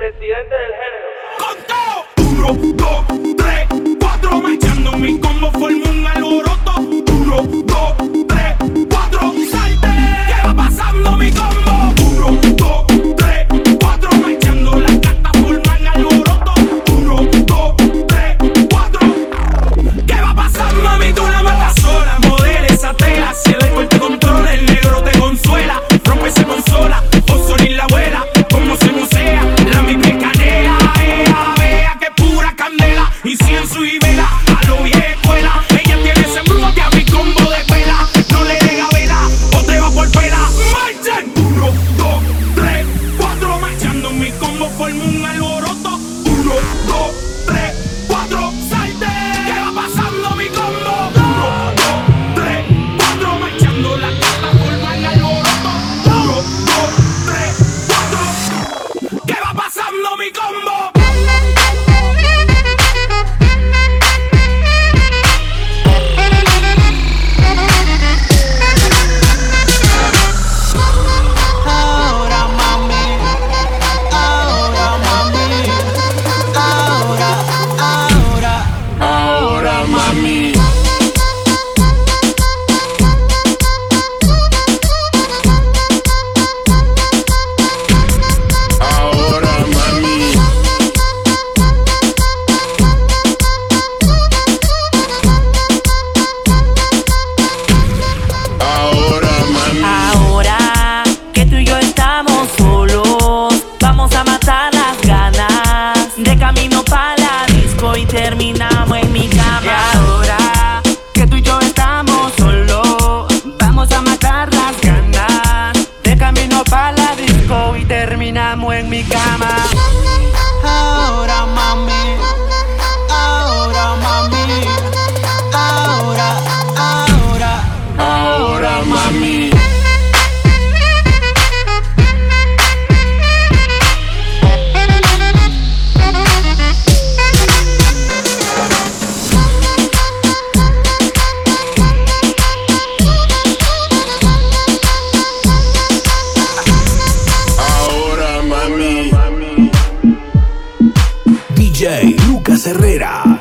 presidente del género. Conteo. 1, 2, 3, 4. Marchando mi combo formo un alboroto. 1, 2, 3, 4. Salte. ¿Qué va pasando mi combo? 1, 2, 3, 4. Marchando las cartas forman alboroto. 1, 2, 3, 4. ¿Qué va pasando mami? Tú la matas sola. Modela esa tela. Si el alcohol te controla, el negro te consuela. Rompe esa consola. Fosfor y la abuela. Como se musea. La mi piel canela. Vea que pura candela. Incienso y vela. A lo vieja escuela. Ella tiene ese embrujo que a mi combo de pela. No le deja vela. O te va por pela. Marchen. 1, 2, 3, 4. Marchando mi combo formo un alboroto. 1, 2, 3, 4. Salte. ¿Qué va pasando mi combo? 1, 2, 3, 4. Marchando la carta forman alboroto. 1, 2, 3, 4. ¿Qué va pasando mi combo? Ahora mami, ahora mami, ahora mami. Ahora mami, ahora mami, Ahora que tú y yo estamos solos, vamos a matar las ganas. De camino para la disco y terminamos en mi cama. Y ahora que tú y yo estamos solos, vamos a matar las ganas. De camino para la disco y terminamos en mi cama. Ahora mami, ahora mami, ahora mami. Ahora mami. DJ Lucas Herrera.